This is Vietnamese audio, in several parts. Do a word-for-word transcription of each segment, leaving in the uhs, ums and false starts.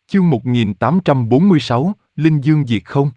Chương một nghìn tám trăm bốn mươi sáu, Linh Dương diệt không?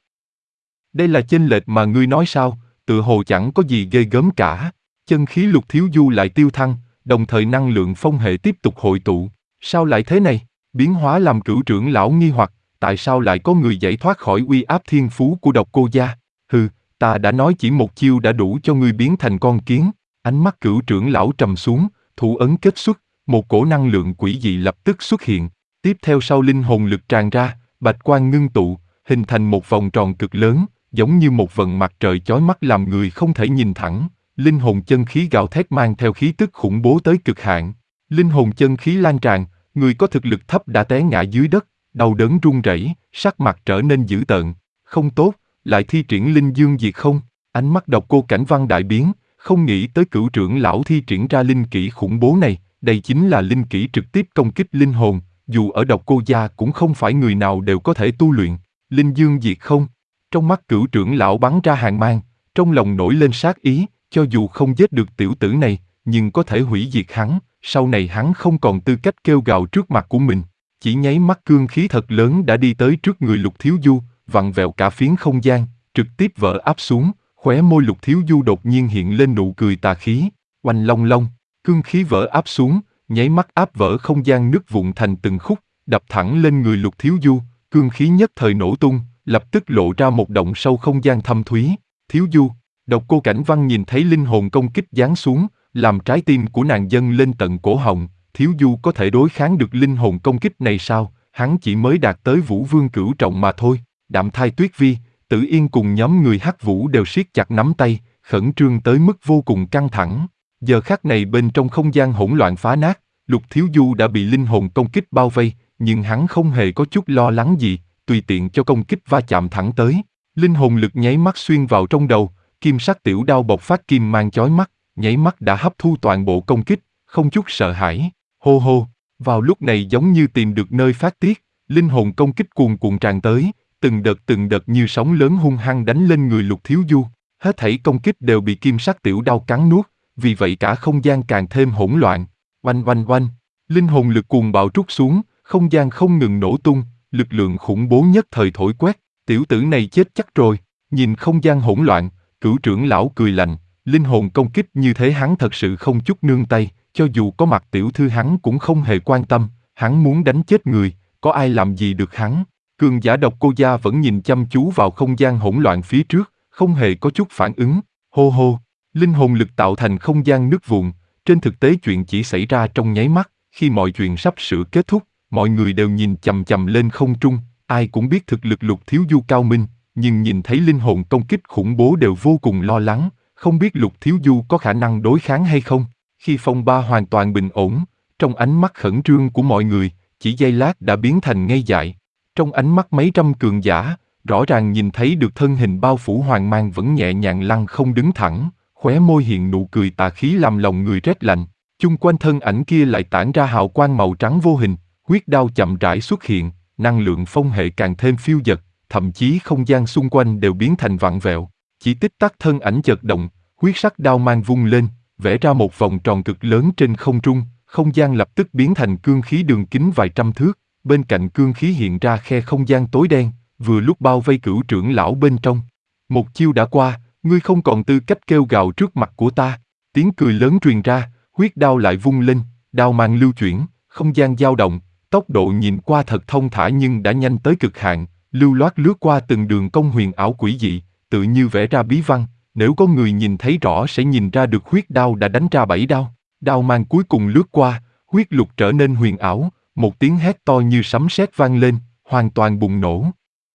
Đây là chênh lệch mà ngươi nói sao, tự hồ chẳng có gì ghê gớm cả. Chân khí Lục Thiếu Du lại tiêu thăng, đồng thời năng lượng phong hệ tiếp tục hội tụ. Sao lại thế này? Biến hóa làm Cửu trưởng lão nghi hoặc, tại sao lại có người giải thoát khỏi uy áp thiên phú của Độc Cô gia? Hừ, ta đã nói chỉ một chiêu đã đủ cho ngươi biến thành con kiến. Ánh mắt Cửu trưởng lão trầm xuống, thủ ấn kết xuất, một cổ năng lượng quỷ dị lập tức xuất hiện. Tiếp theo sau linh hồn lực tràn ra, bạch quang ngưng tụ, hình thành một vòng tròn cực lớn, giống như một vầng mặt trời chói mắt làm người không thể nhìn thẳng. Linh hồn chân khí gào thét mang theo khí tức khủng bố tới cực hạn. Linh hồn chân khí lan tràn, người có thực lực thấp đã té ngã dưới đất, đau đớn run rẩy, sắc mặt trở nên dữ tợn. Không tốt, lại thi triển Linh Dương diệt không? Ánh mắt Độc Cô Cảnh Văn đại biến, không nghĩ tới Cửu trưởng lão thi triển ra linh kỹ khủng bố này. Đây chính là linh kỹ trực tiếp công kích linh hồn. Dù ở Độc Cô gia cũng không phải người nào đều có thể tu luyện. Linh Dương diệt không? Trong mắt Cửu trưởng lão bắn ra hàn mang, trong lòng nổi lên sát ý, cho dù không giết được tiểu tử này, nhưng có thể hủy diệt hắn, sau này hắn không còn tư cách kêu gào trước mặt của mình. Chỉ nháy mắt cương khí thật lớn đã đi tới trước người Lục Thiếu Du, vặn vẹo cả phiến không gian, trực tiếp vỡ áp xuống, khóe môi Lục Thiếu Du đột nhiên hiện lên nụ cười tà khí, oanh long long, cương khí vỡ áp xuống, nháy mắt áp vỡ không gian nứt vụn thành từng khúc, đập thẳng lên người Lục Thiếu Du, cương khí nhất thời nổ tung, lập tức lộ ra một động sâu không gian thâm thúy. Thiếu Du, Độc Cô Cảnh Văn nhìn thấy linh hồn công kích giáng xuống, làm trái tim của nàng dâng lên tận cổ họng. Thiếu Du có thể đối kháng được linh hồn công kích này sao? Hắn chỉ mới đạt tới Vũ Vương cửu trọng mà thôi. Đạm Thai Tuyết Vi, Tử Yên cùng nhóm người Hắc Vũ đều siết chặt nắm tay, khẩn trương tới mức vô cùng căng thẳng. Giờ khắc này bên trong không gian hỗn loạn phá nát, Lục Thiếu Du đã bị linh hồn công kích bao vây, nhưng hắn không hề có chút lo lắng gì, tùy tiện cho công kích va chạm thẳng tới. Linh hồn lực nháy mắt xuyên vào trong đầu, kim sắc tiểu đao bộc phát kim mang chói mắt, nháy mắt đã hấp thu toàn bộ công kích, không chút sợ hãi. Hô hô, vào lúc này giống như tìm được nơi phát tiết, linh hồn công kích cuồn cuộn tràn tới, từng đợt từng đợt như sóng lớn hung hăng đánh lên người Lục Thiếu Du. Hết thảy công kích đều bị kim sắc tiểu đao cắn nuốt, vì vậy cả không gian càng thêm hỗn loạn. Oanh oanh oanh, linh hồn lực cuồng bạo trút xuống, không gian không ngừng nổ tung, lực lượng khủng bố nhất thời thổi quét, tiểu tử này chết chắc rồi. Nhìn không gian hỗn loạn, Cửu trưởng lão cười lạnh, linh hồn công kích như thế hắn thật sự không chút nương tay, cho dù có mặt tiểu thư hắn cũng không hề quan tâm, hắn muốn đánh chết người, có ai làm gì được hắn. Cường giả Độc Cô gia vẫn nhìn chăm chú vào không gian hỗn loạn phía trước, không hề có chút phản ứng. Hô hô, linh hồn lực tạo thành không gian nứt vụn, trên thực tế chuyện chỉ xảy ra trong nháy mắt, khi mọi chuyện sắp sửa kết thúc, mọi người đều nhìn chằm chằm lên không trung, ai cũng biết thực lực Lục Thiếu Du cao minh, nhưng nhìn thấy linh hồn công kích khủng bố đều vô cùng lo lắng, không biết Lục Thiếu Du có khả năng đối kháng hay không. Khi phong ba hoàn toàn bình ổn, trong ánh mắt khẩn trương của mọi người, chỉ giây lát đã biến thành ngây dại. Trong ánh mắt mấy trăm cường giả, rõ ràng nhìn thấy được thân hình bao phủ hoàng mang vẫn nhẹ nhàng lăn không đứng thẳng, khóe môi hiện nụ cười tà khí làm lòng người rét lạnh. Chung quanh thân ảnh kia lại tản ra hào quang màu trắng vô hình, huyết đao chậm rãi xuất hiện, năng lượng phong hệ càng thêm phiêu dật, thậm chí không gian xung quanh đều biến thành vặn vẹo. Chỉ tích tắc thân ảnh chợt động, huyết sắc đao mang vung lên, vẽ ra một vòng tròn cực lớn trên không trung, không gian lập tức biến thành cương khí đường kính vài trăm thước, bên cạnh cương khí hiện ra khe không gian tối đen, vừa lúc bao vây Cửu trưởng lão bên trong. Một chiêu đã qua, ngươi không còn tư cách kêu gào trước mặt của ta. Tiếng cười lớn truyền ra, huyết đao lại vung lên, đao mang lưu chuyển, không gian dao động, tốc độ nhìn qua thật thông thả nhưng đã nhanh tới cực hạn, lưu loát lướt qua từng đường cong huyền ảo quỷ dị, tự như vẽ ra bí văn. Nếu có người nhìn thấy rõ sẽ nhìn ra được huyết đao đã đánh ra bảy đao. Đao mang cuối cùng lướt qua, huyết lục trở nên huyền ảo, một tiếng hét to như sấm sét vang lên, hoàn toàn bùng nổ.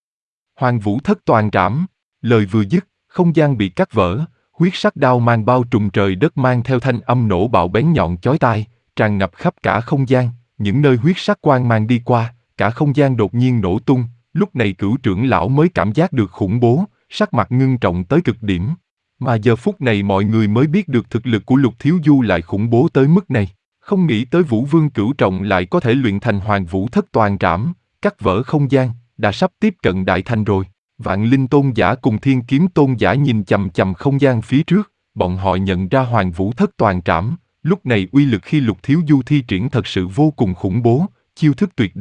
Hoàng Vũ Thất Toàn Trảm, lời vừa dứt, không gian bị cắt vỡ, huyết sắc đao mang bao trùm trời đất mang theo thanh âm nổ bạo bén nhọn chói tai, tràn ngập khắp cả không gian, những nơi huyết sắc quang mang đi qua, cả không gian đột nhiên nổ tung, lúc này Cửu trưởng lão mới cảm giác được khủng bố, sắc mặt ngưng trọng tới cực điểm. Mà giờ phút này mọi người mới biết được thực lực của Lục Thiếu Du lại khủng bố tới mức này, không nghĩ tới Vũ Vương cửu trọng lại có thể luyện thành Hoàng Vũ Thất Toàn Trảm, cắt vỡ không gian, đã sắp tiếp cận đại thành rồi. Vạn Linh Tôn giả cùng Thiên Kiếm Tôn giả nhìn chằm chằm không gian phía trước, bọn họ nhận ra Hoàng Vũ Thất Toàn Trảm, lúc này uy lực khi Lục Thiếu Du thi triển thật sự vô cùng khủng bố, chiêu thức tuyệt đẹp,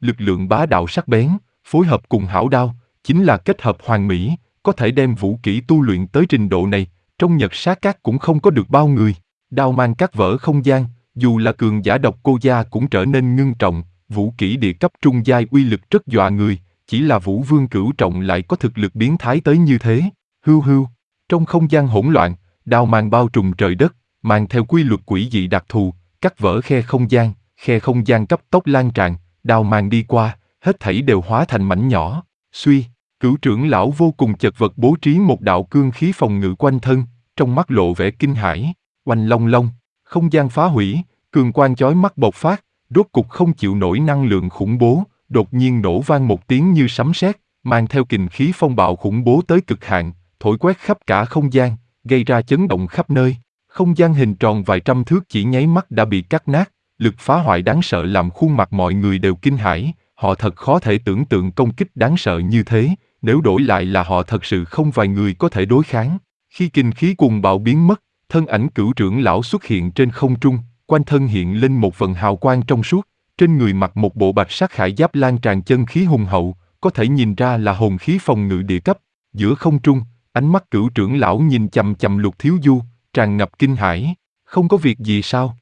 lực lượng bá đạo sắc bén, phối hợp cùng hảo đao, chính là kết hợp hoàn mỹ, có thể đem vũ kỹ tu luyện tới trình độ này, trong Nhật Sát Các cũng không có được bao người. Đao mang cắt vỡ không gian, dù là cường giả độc cô gia cũng trở nên ngưng trọng, vũ kỹ địa cấp trung giai uy lực rất dọa người, chỉ là Vũ Vương cửu trọng lại có thực lực biến thái tới như thế. Hưu hưu, trong không gian hỗn loạn, đao mang bao trùm trời đất, mang theo quy luật quỷ dị đặc thù, cắt vỡ khe không gian, khe không gian cấp tốc lan tràn, đao mang đi qua, hết thảy đều hóa thành mảnh nhỏ. Suy, cửu trưởng lão vô cùng chật vật bố trí một đạo cương khí phòng ngự quanh thân, trong mắt lộ vẻ kinh hãi. Oanh long long, không gian phá hủy, cường quang chói mắt bộc phát, rốt cục không chịu nổi năng lượng khủng bố, đột nhiên nổ vang một tiếng như sấm sét, mang theo kình khí phong bạo khủng bố tới cực hạn, thổi quét khắp cả không gian, gây ra chấn động khắp nơi. Không gian hình tròn vài trăm thước chỉ nháy mắt đã bị cắt nát, lực phá hoại đáng sợ làm khuôn mặt mọi người đều kinh hãi, họ thật khó thể tưởng tượng công kích đáng sợ như thế, nếu đổi lại là họ thật sự không vài người có thể đối kháng. Khi kình khí cuồng bạo biến mất, thân ảnh cửu trưởng lão xuất hiện trên không trung, quanh thân hiện lên một vầng hào quang trong suốt, trên người mặc một bộ bạch sắc khải giáp lan tràn chân khí hùng hậu, có thể nhìn ra là hồn khí phòng ngự địa cấp. Giữa không trung, ánh mắt cửu trưởng lão nhìn chằm chằm Lục Thiếu Du, tràn ngập kinh hãi. Không có việc gì sao?